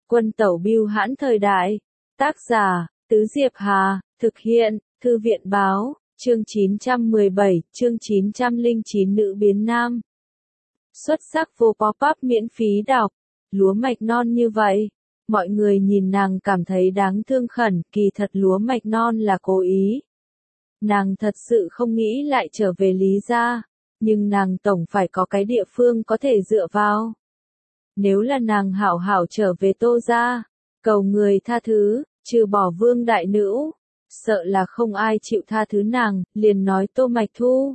Quân tẩu bưu hãn thời đại. Tác giả, Tứ Diệp Hà, thực hiện, Thư viện báo, chương 917, chương 909 nữ biến nam. Xuất sắc vô pop-up miễn phí đọc. Lúa mạch non như vậy. Mọi người nhìn nàng cảm thấy đáng thương khẩn, kỳ thật lúa mạch non là cố ý. Nàng thật sự không nghĩ lại trở về Lý gia, nhưng nàng tổng phải có cái địa phương có thể dựa vào. Nếu là nàng hảo hảo trở về Tô gia, cầu người tha thứ, trừ bỏ Vương đại nữ, sợ là không ai chịu tha thứ nàng, liền nói Tô Mạch Thu.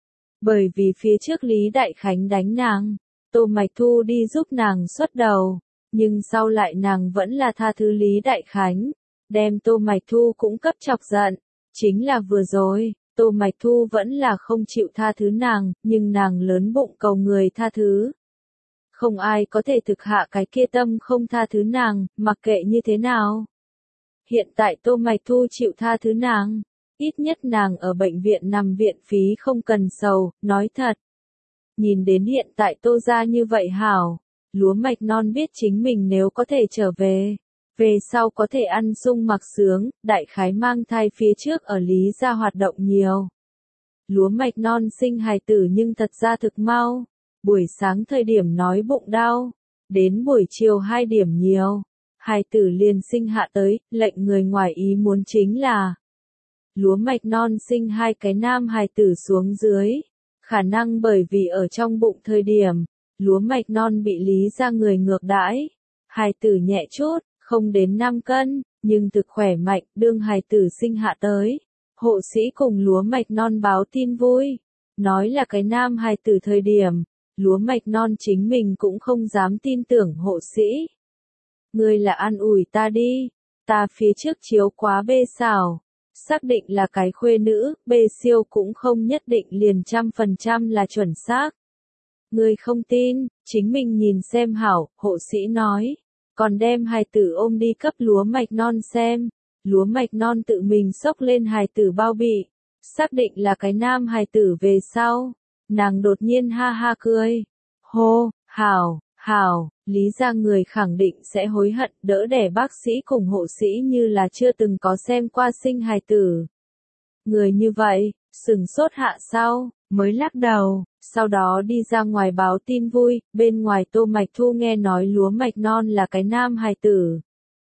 Bởi vì phía trước Lý Đại Khánh đánh nàng, Tô Mạch Thu đi giúp nàng xuất đầu, nhưng sau lại nàng vẫn là tha thứ Lý Đại Khánh, đem Tô Mạch Thu cũng cấp chọc giận. Chính là vừa rồi, Tô Mạch Thu vẫn là không chịu tha thứ nàng, nhưng nàng lớn bụng cầu người tha thứ. Không ai có thể thực hạ cái kia tâm không tha thứ nàng, mặc kệ như thế nào. Hiện tại Tô Mạch Thu chịu tha thứ nàng, ít nhất nàng ở bệnh viện nằm viện phí không cần sầu, nói thật. Nhìn đến hiện tại Tô gia như vậy hảo, lúa mạch non biết chính mình nếu có thể trở về sau có thể ăn sung mặc sướng, đại khái mang thai phía trước ở Lý gia hoạt động nhiều. Lúa mạch non sinh hài tử nhưng thật ra thực mau, buổi sáng thời điểm nói bụng đau, đến buổi chiều 2 điểm nhiều, hài tử liền sinh hạ tới, lệnh người ngoài ý muốn chính là lúa mạch non sinh 2 cái nam hài tử xuống dưới, khả năng bởi vì ở trong bụng thời điểm, lúa mạch non bị Lý gia người ngược đãi, hài tử nhẹ chút, không đến 5 cân, nhưng thực khỏe mạnh, đương hài tử sinh hạ tới. Hộ sĩ cùng lúa mạch non báo tin vui, nói là cái nam hài tử thời điểm, lúa mạch non chính mình cũng không dám tin tưởng hộ sĩ. Ngươi là an ủi ta đi, ta phía trước chiếu quá bê xảo, xác định là cái khuê nữ, bê siêu cũng không nhất định liền 100% là chuẩn xác. Ngươi không tin, chính mình nhìn xem hảo, hộ sĩ nói. Còn đem hài tử ôm đi cấp lúa mạch non xem, lúa mạch non tự mình xốc lên hài tử bao bì, xác định là cái nam hài tử về sau, nàng đột nhiên ha ha cười, hô, hảo, Lý gia người khẳng định sẽ hối hận, đỡ đẻ bác sĩ cùng hộ sĩ như là chưa từng có xem qua sinh hài tử. Người như vậy, sừng sốt hạ sau, mới lắc đầu, sau đó đi ra ngoài báo tin vui, bên ngoài Tô Mạch Thu nghe nói lúa mạch non là cái nam hài tử.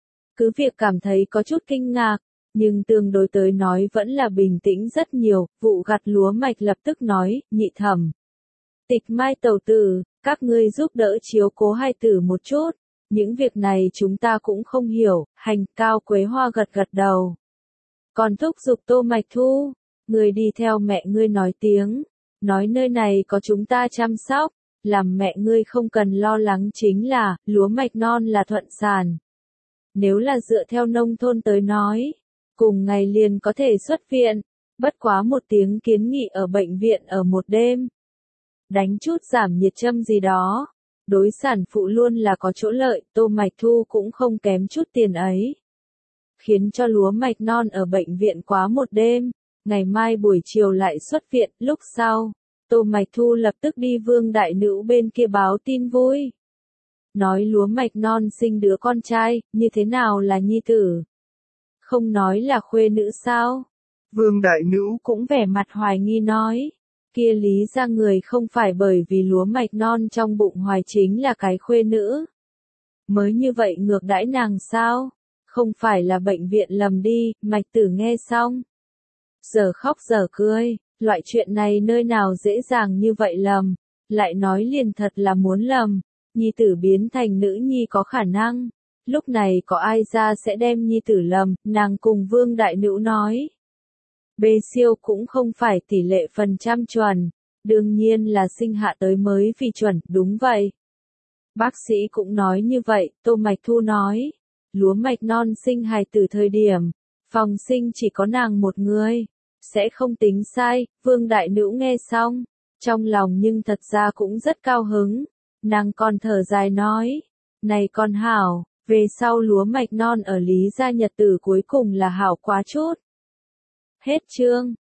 Cứ việc cảm thấy có chút kinh ngạc, nhưng tương đối tới nói vẫn là bình tĩnh rất nhiều, vụ gặt lúa mạch lập tức nói, nhị thẩm. Tịch Mai tẩu tử, các ngươi giúp đỡ chiếu cố hài tử một chút, những việc này chúng ta cũng không hiểu, hành Cao Quế Hoa gật gật đầu. Còn thúc giục Tô Mạch Thu, người đi theo mẹ ngươi nói tiếng. Nói nơi này có chúng ta chăm sóc, làm mẹ ngươi không cần lo lắng chính là, lúa mạch non là thuận sản. Nếu là dựa theo nông thôn tới nói, cùng ngày liền có thể xuất viện, bất quá một tiếng kiến nghị ở bệnh viện ở một đêm. Đánh chút giảm nhiệt châm gì đó, đối sản phụ luôn là có chỗ lợi, Tô Mạch Thu cũng không kém chút tiền ấy. Khiến cho lúa mạch non ở bệnh viện quá một đêm. Ngày mai buổi chiều lại xuất viện, lúc sau, Tô Mạch Thu lập tức đi Vương đại nữ bên kia báo tin vui. Nói lúa mạch non sinh đứa con trai, như thế nào là nhi tử? Không nói là khuê nữ sao? Vương đại nữ cũng vẻ mặt hoài nghi nói. Kia Lý gia người không phải bởi vì lúa mạch non trong bụng hoài chính là cái khuê nữ. Mới như vậy ngược đãi nàng sao? Không phải là bệnh viện lầm đi, Mạch Tử nghe xong. Giờ khóc giờ cười, loại chuyện này nơi nào dễ dàng như vậy lầm, lại nói liền thật là muốn lầm, nhi tử biến thành nữ nhi có khả năng, lúc này có ai ra sẽ đem nhi tử lầm, nàng cùng Vương đại nữ nói. Bê siêu cũng không phải tỷ lệ phần trăm chuẩn, đương nhiên là sinh hạ tới mới vì chuẩn, đúng vậy. Bác sĩ cũng nói như vậy, Tô Mạch Thu nói, lúa mạch non sinh hài tử thời điểm. Phòng sinh chỉ có nàng một người, sẽ không tính sai, Vương đại nữ nghe xong, trong lòng nhưng thật ra cũng rất cao hứng, nàng còn thở dài nói, này con hảo, về sau lúa mạch non ở Lý gia nhật tử cuối cùng là hảo quá chút. Hết chương.